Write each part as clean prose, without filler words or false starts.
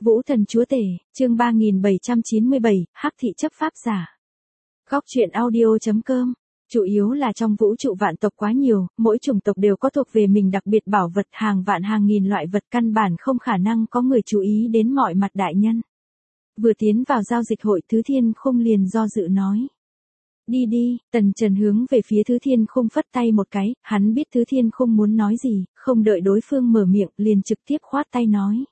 Vũ thần chúa tể, chương 3797, Hắc thị chấp pháp giả. Góc truyện audio.com. Chủ yếu là trong vũ trụ vạn tộc quá nhiều, mỗi chủng tộc đều có thuộc về mình đặc biệt bảo vật, hàng vạn hàng nghìn loại vật, căn bản không khả năng có người chú ý đến mọi mặt đại nhân. Vừa tiến vào giao dịch hội, Thứ Thiên Khung liền do dự nói. Đi đi, Tần Trần hướng về phía Thứ Thiên Khung phất tay một cái, hắn biết Thứ Thiên Khung muốn nói gì, không đợi đối phương mở miệng, liền trực tiếp khoát tay nói.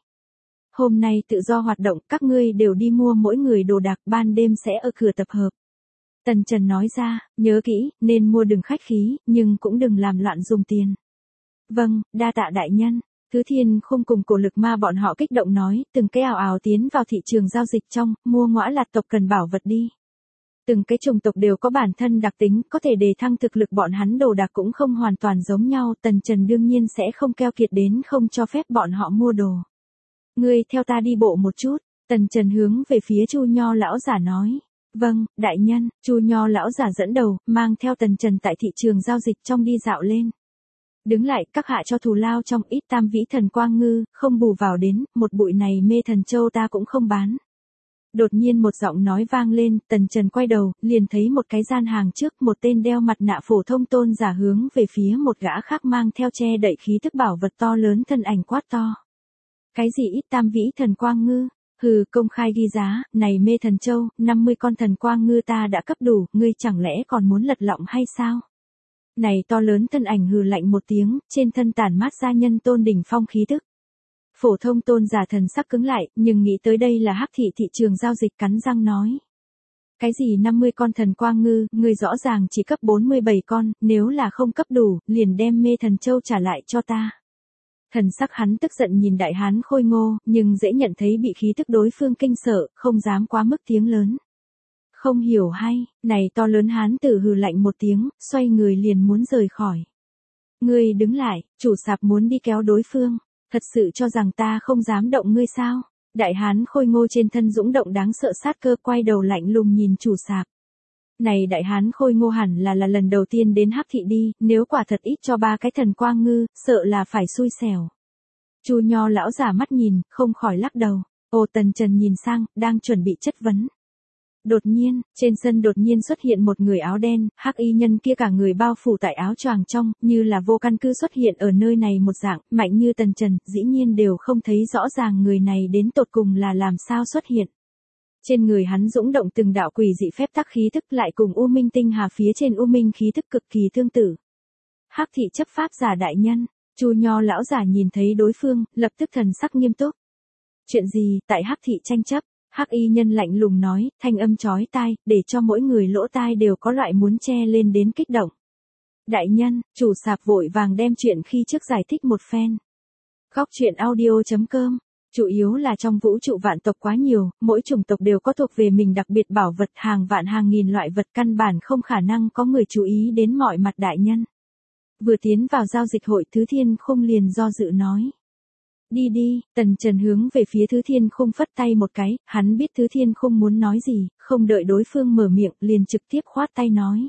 Hôm nay tự do hoạt động, các ngươi đều đi mua mỗi người đồ đạc, ban đêm sẽ ở cửa tập hợp. Tần Trần nói ra, nhớ kỹ, nên mua đừng khách khí, nhưng cũng đừng làm loạn dùng tiền. Vâng, đa tạ đại nhân. Thứ Thiên Khung cùng Cổ Lực Ma bọn họ kích động nói, từng cái ào ào tiến vào thị trường giao dịch trong, mua ngõa lạt tộc cần bảo vật đi. Từng cái chủng tộc đều có bản thân đặc tính, có thể đề thăng thực lực, bọn hắn đồ đạc cũng không hoàn toàn giống nhau, Tần Trần đương nhiên sẽ không keo kiệt đến không cho phép bọn họ mua đồ. Ngươi theo ta đi bộ một chút, Tần Trần hướng về phía Chu Nho lão giả nói. Vâng, đại nhân. Chu Nho lão giả dẫn đầu, mang theo Tần Trần tại thị trường giao dịch trong đi dạo lên. Đứng lại, các hạ cho thù lao trong ít tam vĩ thần quang ngư, không bù vào đến, một bụi này mê thần châu ta cũng không bán. Đột nhiên một giọng nói vang lên, Tần Trần quay đầu, liền thấy một cái gian hàng trước, một tên đeo mặt nạ phổ thông tôn giả hướng về phía một gã khác mang theo che đậy khí thức bảo vật to lớn, thân ảnh quát to. Cái gì ít tam vĩ thần quang ngư? Hừ, công khai ghi giá, này mê thần châu, 50 con thần quang ngư ta đã cấp đủ, ngươi chẳng lẽ còn muốn lật lọng hay sao? Này to lớn thân ảnh hừ lạnh một tiếng, trên thân tản mát ra nhân tôn đỉnh phong khí tức. Phổ thông tôn giả thần sắc cứng lại, nhưng nghĩ tới đây là Hắc thị thị trường giao dịch, cắn răng nói. Cái gì 50 con thần quang ngư, ngươi rõ ràng chỉ cấp 47 con, nếu là không cấp đủ, liền đem mê thần châu trả lại cho ta. Thần sắc hắn tức giận nhìn đại hán khôi ngô, nhưng dễ nhận thấy bị khí tức đối phương kinh sợ, không dám quá mức tiếng lớn. Không hiểu hay, này to lớn hán tử hừ lạnh một tiếng, xoay người liền muốn rời khỏi. Ngươi đứng lại, chủ sạp muốn đi kéo đối phương, thật sự cho rằng ta không dám động ngươi sao? Đại hán khôi ngô trên thân dũng động đáng sợ, sát cơ, quay đầu lạnh lùng nhìn chủ sạp. Này đại hán khôi ngô hẳn là lần đầu tiên đến Hắc thị đi, nếu quả thật ít cho 3 cái thần quang ngư, sợ là phải xui xẻo. Chu Nho lão giả mắt nhìn, không khỏi lắc đầu. Ô, Tần Trần nhìn sang, đang chuẩn bị chất vấn. Đột nhiên, trên sân đột nhiên xuất hiện một người áo đen, hắc y nhân kia cả người bao phủ tại áo choàng trong, như là vô căn cứ xuất hiện ở nơi này một dạng, mạnh như Tần Trần, dĩ nhiên đều không thấy rõ ràng người này đến tột cùng là làm sao xuất hiện. Trên người hắn dũng động từng đạo quỷ dị phép tắc khí thức, lại cùng U Minh tinh hà phía trên U Minh khí thức cực kỳ tương tự. Hắc thị chấp pháp giả đại nhân. Chu Nho lão giả nhìn thấy đối phương, lập tức thần sắc nghiêm túc. Chuyện gì? Tại Hắc thị tranh chấp. Hắc y nhân lạnh lùng nói, thanh âm chói tai, để cho mỗi người lỗ tai đều có loại muốn che lên đến kích động. Đại nhân, chủ sạp vội vàng đem chuyện khi trước giải thích một phen. Góc truyện audio.com. Chủ yếu là trong vũ trụ vạn tộc quá nhiều, mỗi chủng tộc đều có thuộc về mình đặc biệt bảo vật, hàng vạn hàng nghìn loại vật, căn bản không khả năng có người chú ý đến mọi mặt đại nhân. Vừa tiến vào giao dịch hội, Thứ Thiên Khung liền do dự nói. Đi đi, Tần Trần hướng về phía Thứ Thiên Khung phất tay một cái, hắn biết Thứ Thiên Khung muốn nói gì, không đợi đối phương mở miệng, liền trực tiếp khoát tay nói.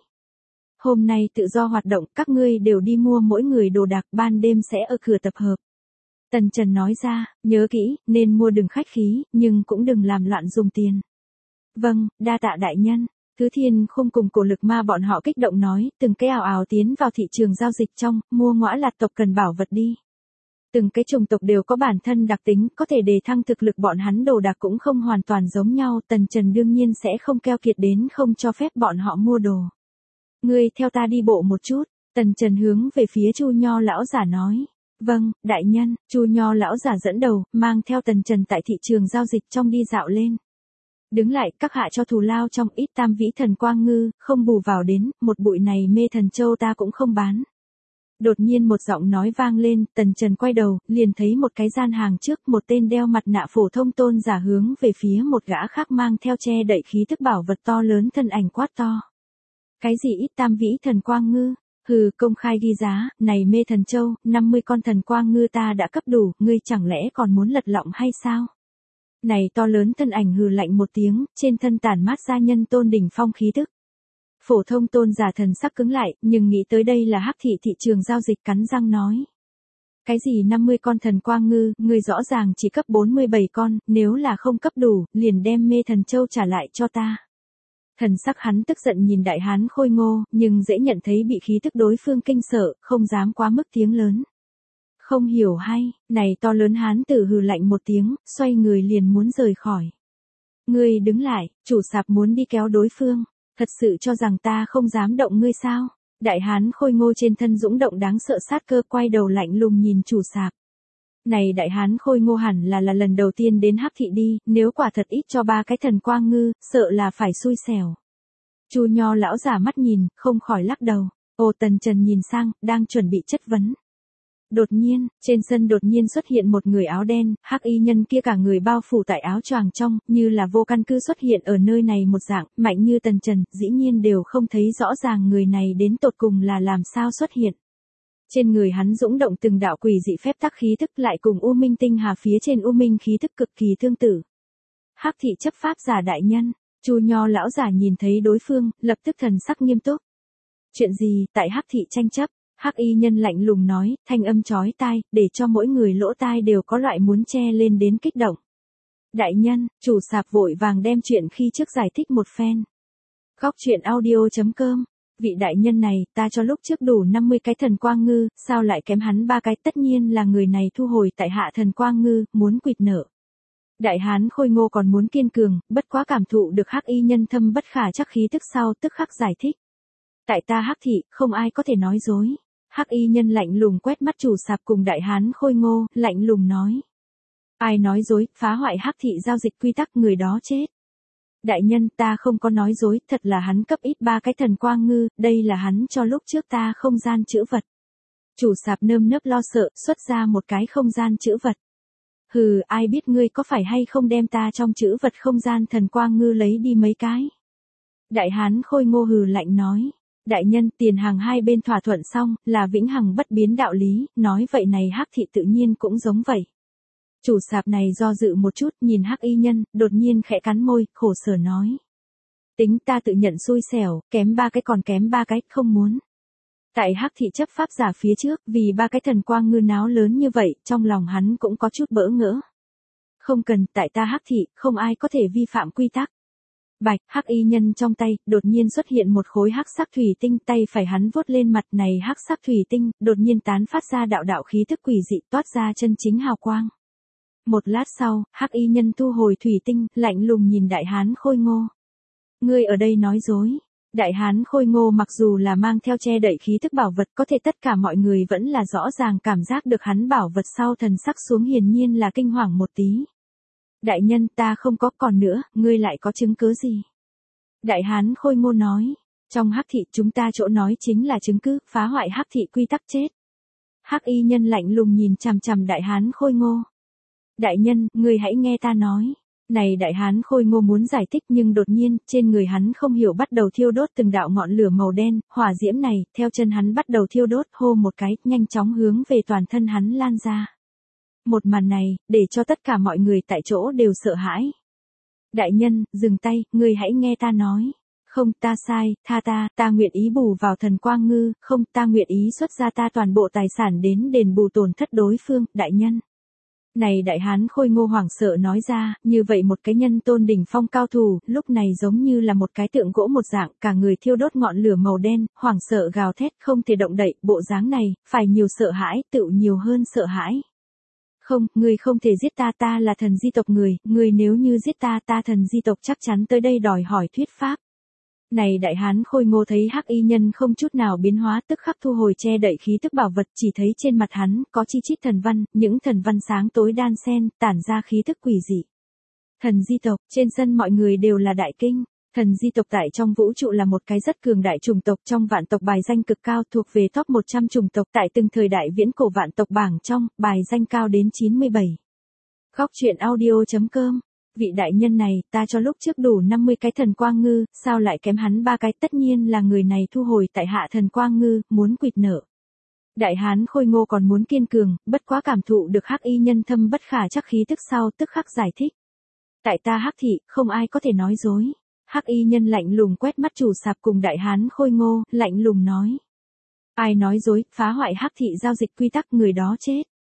Hôm nay tự do hoạt động, các ngươi đều đi mua mỗi người đồ đạc, ban đêm sẽ ở cửa tập hợp. Tần Trần nói ra, nhớ kỹ, nên mua đừng khách khí, nhưng cũng đừng làm loạn dùng tiền. Vâng, đa tạ đại nhân. Thứ Thiên Khung cùng Cổ Lực Ma bọn họ kích động nói, từng cái ào ào tiến vào thị trường giao dịch trong, mua ngõa lạt tộc cần bảo vật đi. Từng cái chủng tộc đều có bản thân đặc tính, có thể đề thăng thực lực, bọn hắn đồ đạc cũng không hoàn toàn giống nhau, Tần Trần đương nhiên sẽ không keo kiệt đến không cho phép bọn họ mua đồ. Ngươi theo ta đi bộ một chút, Tần Trần hướng về phía Chu Nho lão giả nói. Vâng, đại nhân. Chu Nho lão giả dẫn đầu, mang theo Tần Trần tại thị trường giao dịch trong đi dạo lên. Đứng lại, các hạ cho thù lao trong ít tam vĩ thần quang ngư, không bù vào đến, một bụi này mê thần châu ta cũng không bán. Đột nhiên một giọng nói vang lên, Tần Trần quay đầu, liền thấy một cái gian hàng trước, một tên đeo mặt nạ phổ thông tôn giả hướng về phía một gã khác mang theo che đậy khí thức bảo vật to lớn, thân ảnh quát to. Cái gì ít tam vĩ thần quang ngư? Hừ, công khai ghi giá, này mê thần châu, 50 con thần quang ngư ta đã cấp đủ, ngươi chẳng lẽ còn muốn lật lọng hay sao? Này to lớn thân ảnh hừ lạnh một tiếng, trên thân tản mát ra nhân tôn đỉnh phong khí tức. Phổ thông tôn giả thần sắc cứng lại, nhưng nghĩ tới đây là Hắc thị thị trường giao dịch, cắn răng nói. Cái gì 50 con thần quang ngư, ngươi rõ ràng chỉ cấp 47 con, nếu là không cấp đủ, liền đem mê thần châu trả lại cho ta. Thần sắc hắn tức giận nhìn đại hán Khôi Ngô, nhưng dễ nhận thấy bị khí tức đối phương kinh sợ, không dám quá mức tiếng lớn. Không hiểu hay, này to lớn hán tử hừ lạnh một tiếng, xoay người liền muốn rời khỏi. Ngươi đứng lại, chủ sạp muốn đi kéo đối phương, thật sự cho rằng ta không dám động ngươi sao? Đại hán Khôi Ngô trên thân dũng động đáng sợ sát cơ, quay đầu lạnh lùng nhìn chủ sạp. Này đại hán Khôi Ngô hẳn là lần đầu tiên đến Hắc thị đi, nếu quả thật ít cho 3 cái thần quang ngư, sợ là phải xui xẻo. Chu Nho lão giả mắt nhìn, không khỏi lắc đầu. Ô Tần Trần nhìn sang, đang chuẩn bị chất vấn. Đột nhiên, trên sân đột nhiên xuất hiện một người áo đen, hắc y nhân kia cả người bao phủ tại áo choàng trong, như là vô căn cứ xuất hiện ở nơi này một dạng, mạnh như Tần Trần, dĩ nhiên đều không thấy rõ ràng người này đến tột cùng là làm sao xuất hiện. Trên người hắn dũng động từng đạo quỷ dị phép tắc khí thức lại cùng U Minh tinh hà phía trên U Minh khí thức cực kỳ tương tự. Hắc thị chấp pháp giả đại nhân, Chu Nho lão giả nhìn thấy đối phương, lập tức thần sắc nghiêm túc. Chuyện gì, tại Hắc thị tranh chấp? Hắc y nhân lạnh lùng nói, thanh âm chói tai, để cho mỗi người lỗ tai đều có loại muốn che lên đến kích động. Đại nhân, chủ sạp vội vàng đem chuyện khi trước giải thích một phen. Góc truyện audio.com. Vị đại nhân này, ta cho lúc trước đủ 50 cái thần quang ngư, sao lại kém hắn 3 cái, tất nhiên là người này thu hồi tại hạ thần quang ngư, muốn quỵt nợ. Đại hán Khôi Ngô còn muốn kiên cường, bất quá cảm thụ được hắc y nhân thâm bất khả chắc khí tức sau tức khắc giải thích. Tại ta Hắc thị, không ai có thể nói dối. Hắc y nhân lạnh lùng quét mắt chủ sạp cùng đại hán Khôi Ngô, lạnh lùng nói. Ai nói dối, phá hoại Hắc thị giao dịch quy tắc, người đó chết. Đại nhân, ta không có nói dối, thật là hắn cấp ít 3 cái thần quang ngư, đây là hắn cho lúc trước ta không gian chữ vật. Chủ sạp nơm nớp lo sợ, xuất ra một cái không gian chữ vật. Hừ, ai biết ngươi có phải hay không đem ta trong chữ vật không gian thần quang ngư lấy đi mấy cái. Đại hán Khôi Ngô hừ lạnh nói. Đại nhân, tiền hàng hai bên thỏa thuận xong, là vĩnh hằng bất biến đạo lý, nói vậy này Hắc thị tự nhiên cũng giống vậy. Chủ sạp này do dự một chút, nhìn Hắc y nhân, đột nhiên khẽ cắn môi, khổ sở nói. Tính ta tự nhận xui xẻo, kém 3 cái còn kém 3 cái, không muốn. Tại Hắc thị chấp pháp giả phía trước, vì 3 cái thần quang ngư náo lớn như vậy, trong lòng hắn cũng có chút bỡ ngỡ. Không cần, tại ta Hắc thị, không ai có thể vi phạm quy tắc. Bạch, hắc y nhân trong tay, đột nhiên xuất hiện một khối hắc sắc thủy tinh, tay phải hắn vuốt lên mặt này hắc sắc thủy tinh, đột nhiên tán phát ra đạo đạo khí thức quỷ dị, toát ra chân chính hào quang. Một lát sau, hắc y nhân thu hồi thủy tinh, lạnh lùng nhìn đại hán Khôi Ngô. Ngươi ở đây nói dối. Đại hán Khôi Ngô mặc dù là mang theo che đậy khí thức bảo vật, có thể tất cả mọi người vẫn là rõ ràng cảm giác được hắn bảo vật sau thần sắc xuống, hiển nhiên là kinh hoàng một tí. Đại nhân, ta không có, còn nữa, ngươi lại có chứng cứ gì? Đại hán Khôi Ngô nói, trong Hắc thị chúng ta chỗ nói chính là chứng cứ, phá hoại Hắc thị quy tắc chết. Hắc y nhân lạnh lùng nhìn chằm chằm đại hán Khôi Ngô. Đại nhân, ngươi hãy nghe ta nói. Này đại hán Khôi Ngô muốn giải thích nhưng đột nhiên, trên người hắn không hiểu bắt đầu thiêu đốt từng đạo ngọn lửa màu đen, hỏa diễm này, theo chân hắn bắt đầu thiêu đốt, hô một cái, nhanh chóng hướng về toàn thân hắn lan ra. Một màn này, để cho tất cả mọi người tại chỗ đều sợ hãi. Đại nhân, dừng tay, ngươi hãy nghe ta nói. Không, ta sai, tha ta nguyện ý bù vào thần quang ngư, không, ta nguyện ý xuất ra ta toàn bộ tài sản đến đền bù tổn thất đối phương, đại nhân. Này đại hán Khôi Ngô hoảng sợ nói ra, như vậy một cái nhân tôn đỉnh phong cao thủ, lúc này giống như là một cái tượng gỗ một dạng, cả người thiêu đốt ngọn lửa màu đen, hoảng sợ gào thét, không thể động đậy, bộ dáng này, phải nhiều sợ hãi, tựu nhiều hơn sợ hãi. Không, ngươi không thể giết ta là thần di tộc người nếu như giết ta thần di tộc chắc chắn tới đây đòi hỏi thuyết pháp. Này đại hán Khôi Ngô thấy hắc y nhân không chút nào biến hóa, tức khắc thu hồi che đậy khí tức bảo vật, chỉ thấy trên mặt hắn có chi chít thần văn, những thần văn sáng tối đan xen, tản ra khí tức quỷ dị. Thần di tộc, trên sân mọi người đều là đại kinh. Thần di tộc tại trong vũ trụ là một cái rất cường đại chủng tộc, trong vạn tộc bài danh cực cao, thuộc về top 100 chủng tộc tại từng thời đại viễn cổ vạn tộc bảng trong, bài danh cao đến 97. Góc truyện audio.com. Vị đại nhân này, ta cho lúc trước đủ 50 cái thần quang ngư, sao lại kém hắn 3 cái, tất nhiên là người này thu hồi tại hạ thần quang ngư, muốn quỵt nợ. Đại hán Khôi Ngô còn muốn kiên cường, bất quá cảm thụ được hắc y nhân thâm bất khả chắc khí tức sau tức khắc giải thích. Tại ta Hắc thị, không ai có thể nói dối. Hắc y nhân lạnh lùng quét mắt chủ sạp cùng đại hán Khôi Ngô, lạnh lùng nói. Ai nói dối, phá hoại Hắc thị giao dịch quy tắc, người đó chết.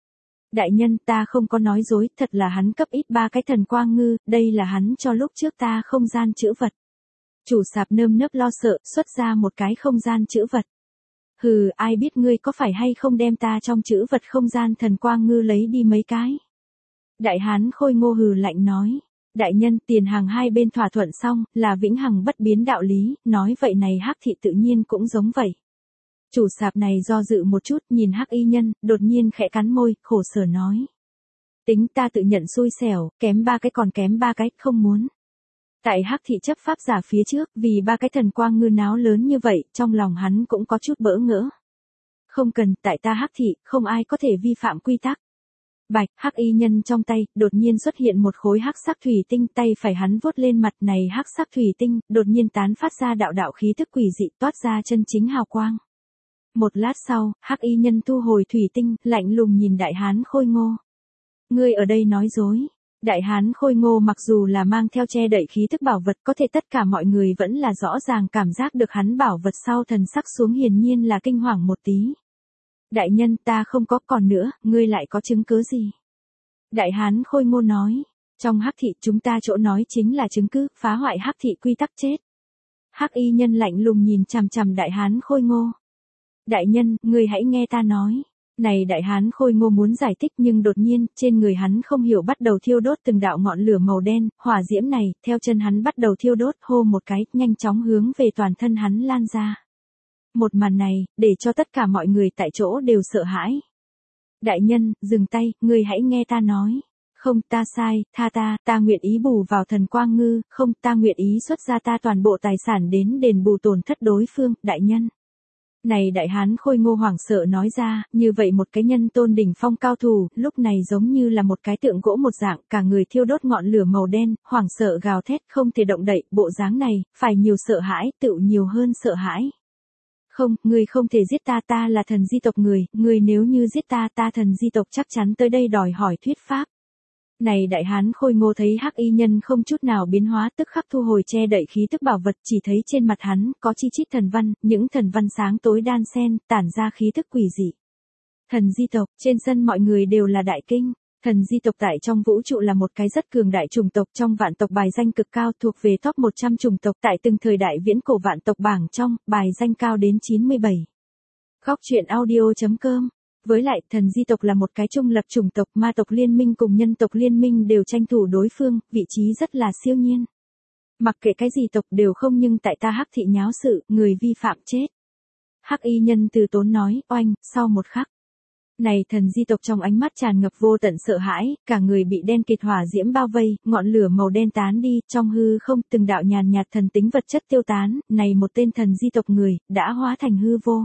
Đại nhân ta không có nói dối, thật là hắn cấp ít 3 cái thần quang ngư, đây là hắn cho lúc trước ta không gian chữ vật. Chủ sạp nơm nớp lo sợ, xuất ra một cái không gian chữ vật. Hừ, ai biết ngươi có phải hay không đem ta trong chữ vật không gian thần quang ngư lấy đi mấy cái. Đại hán khôi ngô hừ lạnh nói. Đại nhân tiền hàng hai bên thỏa thuận xong, là vĩnh hằng bất biến đạo lý, nói vậy này Hắc thị tự nhiên cũng giống vậy. Chủ sạp này do dự một chút nhìn Hắc y nhân, đột nhiên khẽ cắn môi, khổ sở nói. Tính ta tự nhận xui xẻo, kém 3 cái còn kém 3 cái, không muốn. Tại Hắc thị chấp pháp giả phía trước, vì 3 cái thần quang ngư náo lớn như vậy, trong lòng hắn cũng có chút bỡ ngỡ. Không cần, tại ta Hắc thị, không ai có thể vi phạm quy tắc. Bạch, Hắc y nhân trong tay, đột nhiên xuất hiện một khối hắc sắc thủy tinh, tay phải hắn vuốt lên mặt này hắc sắc thủy tinh, đột nhiên tán phát ra đạo đạo khí tức quỷ dị toát ra chân chính hào quang. Một lát sau, Hắc y nhân thu hồi thủy tinh, lạnh lùng nhìn đại hán khôi ngô. Ngươi ở đây nói dối. Đại hán khôi ngô mặc dù là mang theo che đậy khí tức bảo vật, có thể tất cả mọi người vẫn là rõ ràng cảm giác được hắn bảo vật sau thần sắc xuống, hiển nhiên là kinh hoàng một tí. Đại nhân ta không có, còn nữa, ngươi lại có chứng cứ gì? Đại hán khôi ngô nói, trong Hắc thị chúng ta chỗ nói chính là chứng cứ, phá hoại Hắc thị quy tắc chết. Hắc y nhân lạnh lùng nhìn chằm chằm đại hán khôi ngô. Đại nhân, ngươi hãy nghe ta nói. Này đại hán khôi ngô muốn giải thích nhưng đột nhiên, trên người hắn không hiểu bắt đầu thiêu đốt từng đạo ngọn lửa màu đen, hỏa diễm này, theo chân hắn bắt đầu thiêu đốt, hô một cái, nhanh chóng hướng về toàn thân hắn lan ra. Một màn này, để cho tất cả mọi người tại chỗ đều sợ hãi. Đại nhân, dừng tay, ngươi hãy nghe ta nói. Không, ta sai, tha ta nguyện ý bù vào thần quang ngư, không, ta nguyện ý xuất ra ta toàn bộ tài sản đến đền bù tổn thất đối phương, đại nhân. Này đại hán khôi ngô hoảng sợ nói ra, như vậy một cái nhân tôn đỉnh phong cao thủ, lúc này giống như là một cái tượng gỗ một dạng, cả người thiêu đốt ngọn lửa màu đen, hoảng sợ gào thét, không thể động đậy, bộ dáng này, phải nhiều sợ hãi, tựu nhiều hơn sợ hãi. Không, ngươi không thể giết ta là thần di tộc người, ngươi nếu như giết ta thần di tộc chắc chắn tới đây đòi hỏi thuyết pháp. Này đại hán khôi ngô thấy Hắc y nhân không chút nào biến hóa, tức khắc thu hồi che đậy khí tức bảo vật, chỉ thấy trên mặt hắn có chi chít thần văn, những thần văn sáng tối đan xen, tản ra khí tức quỷ dị. Thần di tộc, trên sân mọi người đều là đại kinh. Thần di tộc tại trong vũ trụ là một cái rất cường đại chủng tộc, trong vạn tộc bài danh cực cao, thuộc về top 100 chủng tộc tại từng thời đại viễn cổ vạn tộc bảng trong, bài danh cao đến 97. Góc truyện audio.com. Với lại, thần di tộc là một cái trung lập chủng tộc, ma tộc liên minh cùng nhân tộc liên minh đều tranh thủ đối phương, vị trí rất là siêu nhiên. Mặc kệ cái gì tộc đều không, nhưng tại ta Hắc thị nháo sự, người vi phạm chết. Hắc y nhân từ tốn nói, oanh, sau một khắc. Này thần di tộc trong ánh mắt tràn ngập vô tận sợ hãi, cả người bị đen kịt hỏa diễm bao vây, ngọn lửa màu đen tán đi, trong hư không từng đạo nhàn nhạt thần tính vật chất tiêu tán, này một tên thần di tộc người, đã hóa thành hư vô.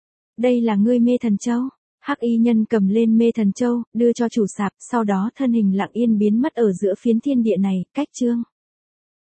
Đây là ngươi mê thần châu. Hắc y nhân cầm lên mê thần châu, đưa cho chủ sạp, sau đó thân hình lặng yên biến mất ở giữa phiến thiên địa này, cách chương.